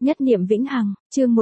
Nhất niệm vĩnh hằng, chương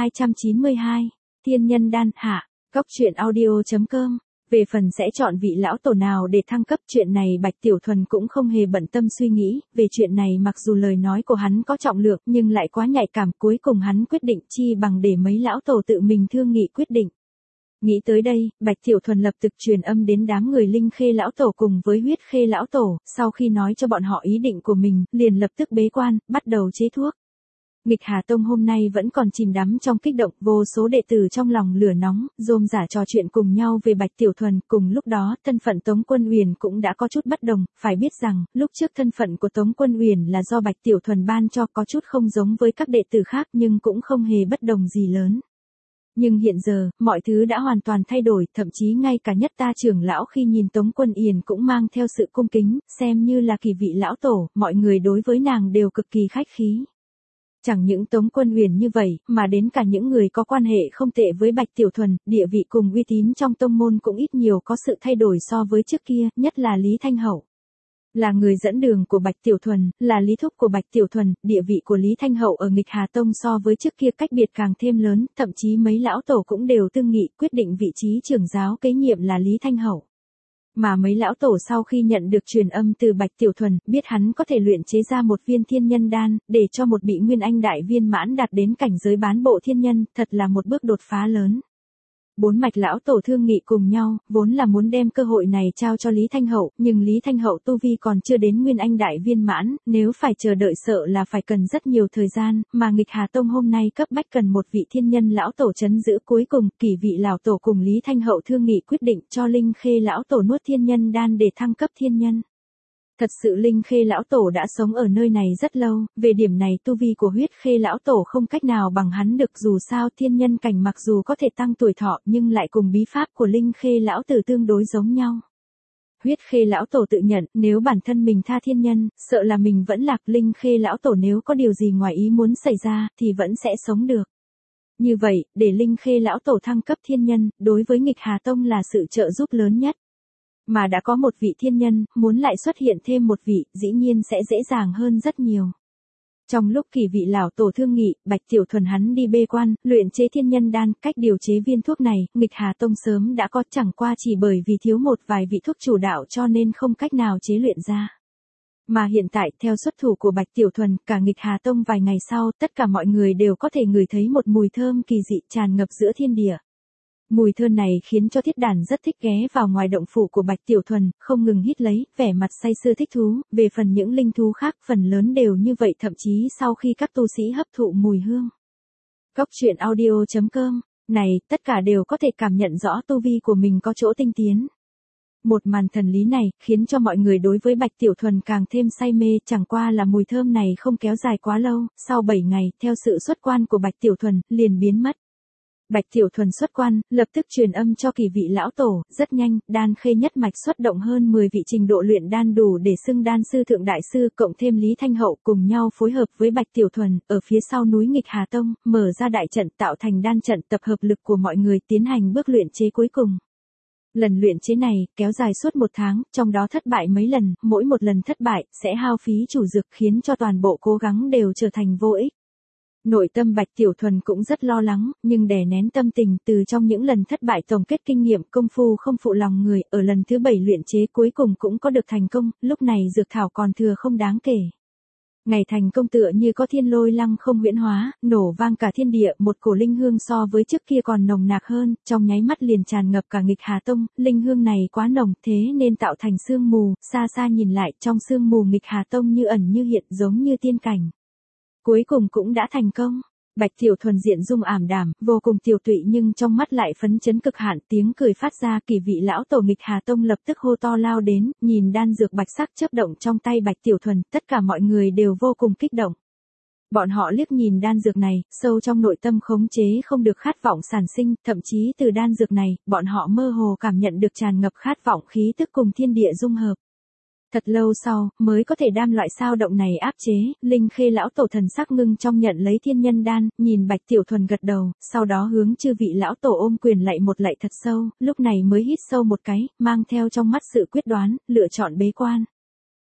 1292, Thiên nhân đan hạ, Cóc truyện audio.com. Về phần sẽ chọn vị lão tổ nào để thăng cấp, chuyện này Bạch Tiểu Thuần cũng không hề bận tâm suy nghĩ, về chuyện này mặc dù lời nói của hắn có trọng lượng nhưng lại quá nhạy cảm, cuối cùng hắn quyết định chi bằng để mấy lão tổ tự mình thương nghị quyết định. Nghĩ tới đây, Bạch Tiểu Thuần lập tức truyền âm đến đám người Linh Khê lão tổ cùng với Huyết Khê lão tổ, sau khi nói cho bọn họ ý định của mình, liền lập tức bế quan, bắt đầu chế thuốc. Nghịch Hà Tông hôm nay vẫn còn chìm đắm trong kích động, vô số đệ tử trong lòng lửa nóng, rôm rả trò chuyện cùng nhau về Bạch Tiểu Thuần. Cùng lúc đó, thân phận Tống Quân Uyển cũng đã có chút bất đồng, phải biết rằng, lúc trước thân phận của Tống Quân Uyển là do Bạch Tiểu Thuần ban cho, có chút không giống với các đệ tử khác nhưng cũng không hề bất đồng gì lớn. Nhưng hiện giờ, mọi thứ đã hoàn toàn thay đổi, thậm chí ngay cả Nhất Ta trưởng lão khi nhìn Tống Quân Uyển cũng mang theo sự cung kính, xem như là kỳ vị lão tổ, mọi người đối với nàng đều cực kỳ khách khí. Chẳng những Tống Quân Uyển như vậy, mà đến cả những người có quan hệ không tệ với Bạch Tiểu Thuần, địa vị cùng uy tín trong tông môn cũng ít nhiều có sự thay đổi so với trước kia, nhất là Lý Thanh Hậu. Là người dẫn đường của Bạch Tiểu Thuần, là lý thúc của Bạch Tiểu Thuần, địa vị của Lý Thanh Hậu ở Nghịch Hà Tông so với trước kia cách biệt càng thêm lớn, thậm chí mấy lão tổ cũng đều thương nghị quyết định vị trí trưởng giáo kế nhiệm là Lý Thanh Hậu. Mà mấy lão tổ sau khi nhận được truyền âm từ Bạch Tiểu Thuần, biết hắn có thể luyện chế ra một viên thiên nhân đan, để cho một vị nguyên anh đại viên mãn đạt đến cảnh giới bán bộ thiên nhân, thật là một bước đột phá lớn. Bốn mạch lão tổ thương nghị cùng nhau, vốn là muốn đem cơ hội này trao cho Lý Thanh Hậu, nhưng Lý Thanh Hậu tu vi còn chưa đến nguyên anh đại viên mãn, nếu phải chờ đợi sợ là phải cần rất nhiều thời gian, mà Nghịch Hà Tông hôm nay cấp bách cần một vị thiên nhân lão tổ trấn giữ. Cuối cùng, kỳ vị lão tổ cùng Lý Thanh Hậu thương nghị quyết định cho Linh Khê lão tổ nuốt thiên nhân đan để thăng cấp thiên nhân. Thật sự Linh Khê lão tổ đã sống ở nơi này rất lâu, về điểm này tu vi của Huyết Khê lão tổ không cách nào bằng hắn được, dù sao thiên nhân cảnh mặc dù có thể tăng tuổi thọ nhưng lại cùng bí pháp của Linh Khê lão tử tương đối giống nhau. Huyết Khê lão tổ tự nhận, nếu bản thân mình tha thiên nhân, sợ là mình vẫn lạc. Linh Khê lão tổ nếu có điều gì ngoài ý muốn xảy ra, thì vẫn sẽ sống được. Như vậy, để Linh Khê lão tổ thăng cấp thiên nhân, đối với Nghịch Hà Tông là sự trợ giúp lớn nhất. Mà đã có một vị thiên nhân, muốn lại xuất hiện thêm một vị, dĩ nhiên sẽ dễ dàng hơn rất nhiều. Trong lúc kỳ vị lão tổ thương nghị, Bạch Tiểu Thuần hắn đi bế quan, luyện chế thiên nhân đan, cách điều chế viên thuốc này, Nghịch Hà Tông sớm đã có, chẳng qua chỉ bởi vì thiếu một vài vị thuốc chủ đạo cho nên không cách nào chế luyện ra. Mà hiện tại, theo xuất thủ của Bạch Tiểu Thuần, cả Nghịch Hà Tông vài ngày sau, tất cả mọi người đều có thể ngửi thấy một mùi thơm kỳ dị tràn ngập giữa thiên địa. Mùi thơm này khiến cho Thiết Đàn rất thích ghé vào ngoài động phủ của Bạch Tiểu Thuần, không ngừng hít lấy, vẻ mặt say sưa thích thú. Về phần những linh thú khác, phần lớn đều như vậy, thậm chí sau khi các tu sĩ hấp thụ mùi hương. Cóc truyện audio.com, này, tất cả đều có thể cảm nhận rõ tu vi của mình có chỗ tinh tiến. Một màn thần lý này, khiến cho mọi người đối với Bạch Tiểu Thuần càng thêm say mê, chẳng qua là mùi thơm này không kéo dài quá lâu, sau 7 ngày, theo sự xuất quan của Bạch Tiểu Thuần, liền biến mất. Bạch Tiểu Thuần xuất quan, lập tức truyền âm cho kỳ vị lão tổ, rất nhanh, Đan Khê nhất mạch xuất động hơn 10 vị trình độ luyện đan đủ để xưng đan sư thượng đại sư, cộng thêm Lý Thanh Hậu cùng nhau phối hợp với Bạch Tiểu Thuần, ở phía sau núi Nghịch Hà Tông, mở ra đại trận tạo thành đan trận, tập hợp lực của mọi người tiến hành bước luyện chế cuối cùng. Lần luyện chế này, kéo dài suốt 1 tháng, trong đó thất bại mấy lần, mỗi một lần thất bại, sẽ hao phí chủ dược khiến cho toàn bộ cố gắng đều trở thành vô ích. Nội tâm Bạch Tiểu Thuần cũng rất lo lắng, nhưng đè nén tâm tình, từ trong những lần thất bại tổng kết kinh nghiệm, công phu không phụ lòng người, ở lần thứ 7 luyện chế cuối cùng cũng có được thành công, lúc này dược thảo còn thừa không đáng kể. Ngày thành công tựa như có thiên lôi lăng không huyễn hóa, nổ vang cả thiên địa, một cổ linh hương so với trước kia còn nồng nặc hơn, trong nháy mắt liền tràn ngập cả Nghịch Hà Tông. Linh hương này quá nồng, thế nên tạo thành sương mù, xa xa nhìn lại, trong sương mù Nghịch Hà Tông như ẩn như hiện, giống như tiên cảnh. Cuối cùng cũng đã thành công. Bạch Tiểu Thuần diện dung ảm đạm, vô cùng tiều tụy nhưng trong mắt lại phấn chấn cực hạn, tiếng cười phát ra. Kỳ vị lão tổ Nghịch Hà Tông lập tức hô to lao đến, nhìn đan dược bạch sắc chớp động trong tay Bạch Tiểu Thuần, tất cả mọi người đều vô cùng kích động. Bọn họ liếc nhìn đan dược này, sâu trong nội tâm khống chế không được khát vọng sản sinh, thậm chí từ đan dược này, bọn họ mơ hồ cảm nhận được tràn ngập khát vọng khí tức cùng thiên địa dung hợp. Thật lâu sau, mới có thể đem loại sao động này áp chế. Linh Khê lão tổ thần sắc ngưng trong nhận lấy thiên nhân đan, nhìn Bạch Tiểu Thuần gật đầu, sau đó hướng chư vị lão tổ ôm quyền lạy một lạy thật sâu, lúc này mới hít sâu một cái, mang theo trong mắt sự quyết đoán, lựa chọn bế quan.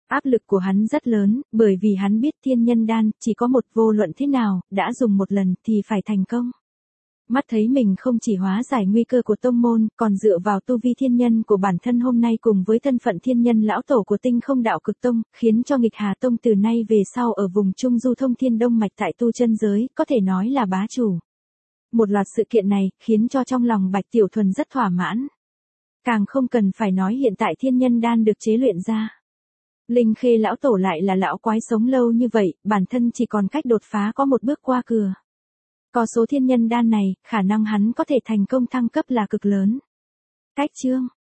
Áp lực của hắn rất lớn, bởi vì hắn biết thiên nhân đan chỉ có một, vô luận thế nào, đã dùng một lần thì phải thành công. Mắt thấy mình không chỉ hóa giải nguy cơ của tông môn, còn dựa vào tu vi thiên nhân của bản thân hôm nay cùng với thân phận thiên nhân lão tổ của Tinh Không Đạo Cực Tông, khiến cho Nghịch Hà Tông từ nay về sau ở vùng Trung Du thông thiên đông mạch tại tu chân giới, có thể nói là bá chủ. Một loạt sự kiện này, khiến cho trong lòng Bạch Tiểu Thuần rất thỏa mãn. Càng không cần phải nói hiện tại thiên nhân đan được chế luyện ra. Linh Khê lão tổ lại là lão quái sống lâu như vậy, bản thân chỉ còn cách đột phá có một bước qua cửa. Có số thiên nhân đan này, khả năng hắn có thể thành công thăng cấp là cực lớn. Cách chương